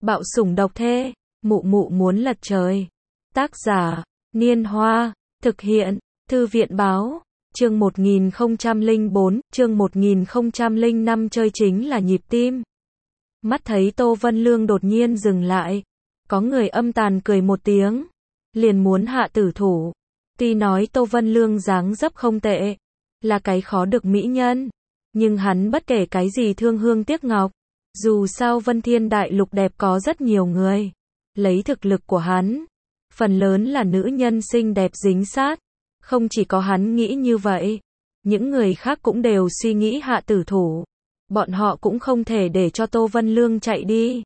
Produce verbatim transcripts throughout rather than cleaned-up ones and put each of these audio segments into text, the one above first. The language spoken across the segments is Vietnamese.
Bạo sủng độc thê, mụ mụ muốn lật trời. Tác giả, Niên Hoa, thực hiện, Thư viện Báo, chương một nghìn không trăm lẻ bốn, chương một nghìn không trăm lẻ năm chơi chính là nhịp tim. Mắt thấy Tô Vân Lương đột nhiên dừng lại, có người âm tàn cười một tiếng, liền muốn hạ tử thủ. Tuy nói Tô Vân Lương dáng dấp không tệ, là cái khó được mỹ nhân, nhưng hắn bất kể cái gì thương hương tiếc ngọc. Dù sao Vân Thiên Đại Lục đẹp có rất nhiều người, lấy thực lực của hắn, phần lớn là nữ nhân xinh đẹp dính sát. Không chỉ có hắn nghĩ như vậy, những người khác cũng đều suy nghĩ hạ tử thủ. Bọn họ cũng không thể để cho Tô Vân Lương chạy đi.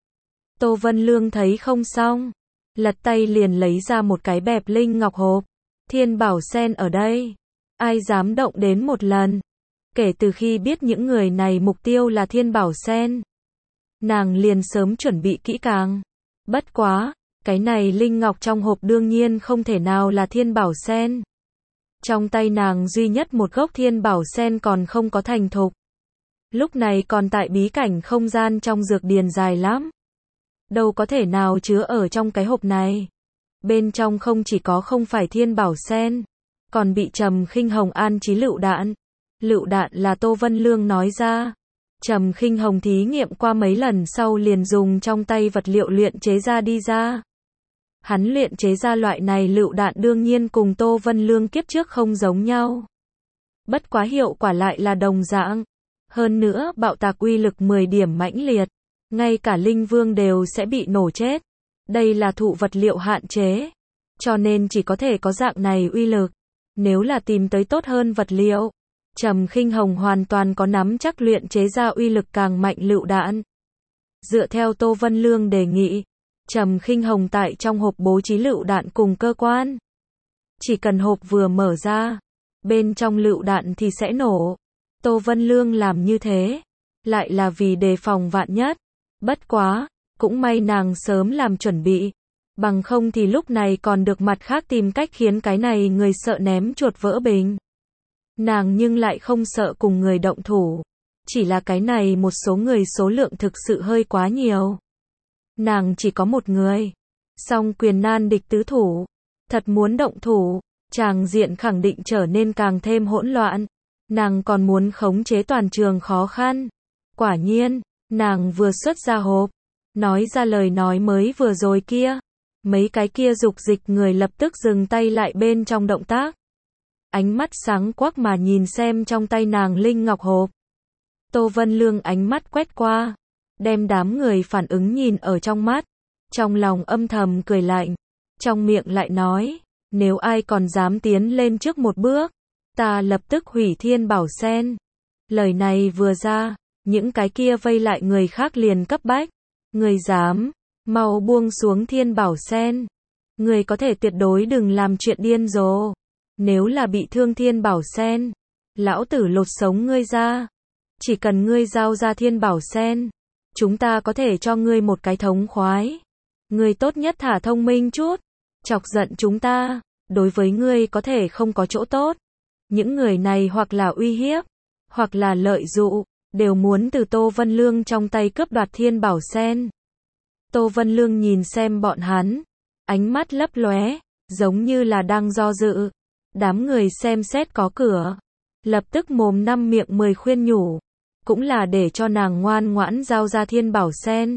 Tô Vân Lương thấy không xong, lật tay liền lấy ra một cái bẹp linh ngọc hộp. Thiên Bảo Sen ở đây, ai dám động đến một lần. Kể từ khi biết những người này mục tiêu là Thiên Bảo Sen, nàng liền sớm chuẩn bị kỹ càng. Bất quá, cái này linh ngọc trong hộp đương nhiên không thể nào là Thiên Bảo Sen. Trong tay nàng duy nhất một gốc Thiên Bảo Sen còn không có thành thục. Lúc này còn tại bí cảnh không gian trong dược điền dài lắm. Đâu có thể nào chứa ở trong cái hộp này. Bên trong không chỉ có không phải Thiên Bảo Sen, còn bị Trầm Khinh Hồng an trí lựu đạn. Lựu đạn là Tô Vân Lương nói ra. Trầm Khinh Hồng thí nghiệm qua mấy lần sau liền dùng trong tay vật liệu luyện chế ra đi ra. Hắn luyện chế ra loại này lựu đạn đương nhiên cùng Tô Vân Lương kiếp trước không giống nhau. Bất quá hiệu quả lại là đồng dạng. Hơn nữa bạo tạc uy lực mười điểm mãnh liệt. Ngay cả linh vương đều sẽ bị nổ chết. Đây là thụ vật liệu hạn chế. Cho nên chỉ có thể có dạng này uy lực. Nếu là tìm tới tốt hơn vật liệu, Trầm Khinh Hồng hoàn toàn có nắm chắc luyện chế ra uy lực càng mạnh lựu đạn. Dựa theo Tô Vân Lương đề nghị, Trầm Khinh Hồng tại trong hộp bố trí lựu đạn cùng cơ quan. Chỉ cần hộp vừa mở ra, bên trong lựu đạn thì sẽ nổ. Tô Vân Lương làm như thế, lại là vì đề phòng vạn nhất. Bất quá, cũng may nàng sớm làm chuẩn bị. Bằng không thì lúc này còn được mặt khác tìm cách khiến cái này người sợ ném chuột vỡ bình. Nàng nhưng lại không sợ cùng người động thủ. Chỉ là cái này một số người số lượng thực sự hơi quá nhiều. Nàng chỉ có một người. Song quyền nan địch tứ thủ. Thật muốn động thủ, tràng diện khẳng định trở nên càng thêm hỗn loạn. Nàng còn muốn khống chế toàn trường khó khăn. Quả nhiên, nàng vừa xuất ra hộp, nói ra lời nói mới vừa rồi kia. Mấy cái kia dục dịch người lập tức dừng tay lại bên trong động tác. Ánh mắt sáng quắc mà nhìn xem trong tay nàng linh ngọc hộp. Tô Vân Lương ánh mắt quét qua, đem đám người phản ứng nhìn ở trong mắt. Trong lòng âm thầm cười lạnh, trong miệng lại nói, nếu ai còn dám tiến lên trước một bước, ta lập tức hủy Thiên Bảo Sen. Lời này vừa ra, những cái kia vây lại người khác liền cấp bách. Người dám, mau buông xuống Thiên Bảo Sen. Người có thể tuyệt đối đừng làm chuyện điên rồ. Nếu là bị thương Thiên Bảo Sen, lão tử lột sống ngươi ra. Chỉ cần ngươi giao ra Thiên Bảo Sen, chúng ta có thể cho ngươi một cái thống khoái. Ngươi tốt nhất thả thông minh chút. Chọc giận chúng ta, đối với ngươi có thể không có chỗ tốt. Những người này hoặc là uy hiếp, hoặc là lợi dụ, đều muốn từ Tô Vân Lương trong tay cướp đoạt Thiên Bảo Sen. Tô Vân Lương nhìn xem bọn hắn, ánh mắt lấp lóe, giống như là đang do dự. Đám người xem xét có cửa, lập tức mồm năm miệng mười khuyên nhủ, cũng là để cho nàng ngoan ngoãn giao ra Thiên Bảo Sen.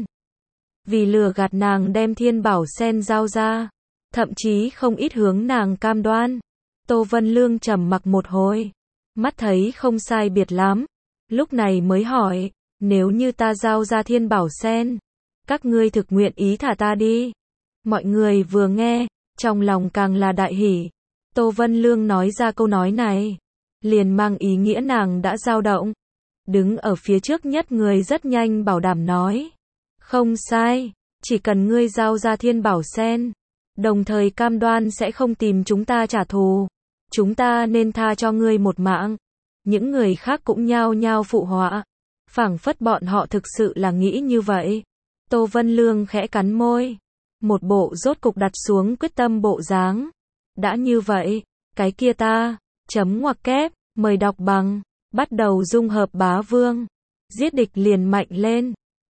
Vì lừa gạt nàng đem Thiên Bảo Sen giao ra, thậm chí không ít hướng nàng cam đoan. Tô Vân Lương trầm mặc một hồi, mắt thấy không sai biệt lắm, lúc này mới hỏi, nếu như ta giao ra Thiên Bảo Sen, các ngươi thực nguyện ý thả ta đi. Mọi người vừa nghe, trong lòng càng là đại hỉ. Tô Vân Lương nói ra câu nói này, liền mang ý nghĩa nàng đã dao động. Đứng ở phía trước nhất người rất nhanh bảo đảm nói, không sai, chỉ cần ngươi giao ra Thiên Bảo Sen, đồng thời cam đoan sẽ không tìm chúng ta trả thù, chúng ta nên tha cho ngươi một mạng. Những người khác cũng nhao nhao phụ họa, phảng phất bọn họ thực sự là nghĩ như vậy. Tô Vân Lương khẽ cắn môi, một bộ rốt cục đặt xuống quyết tâm bộ dáng. Đã như vậy, cái kia ta, chấm ngoặc kép, mời đọc bằng, bắt đầu dung hợp bá vương. Giết địch liền mạnh lên.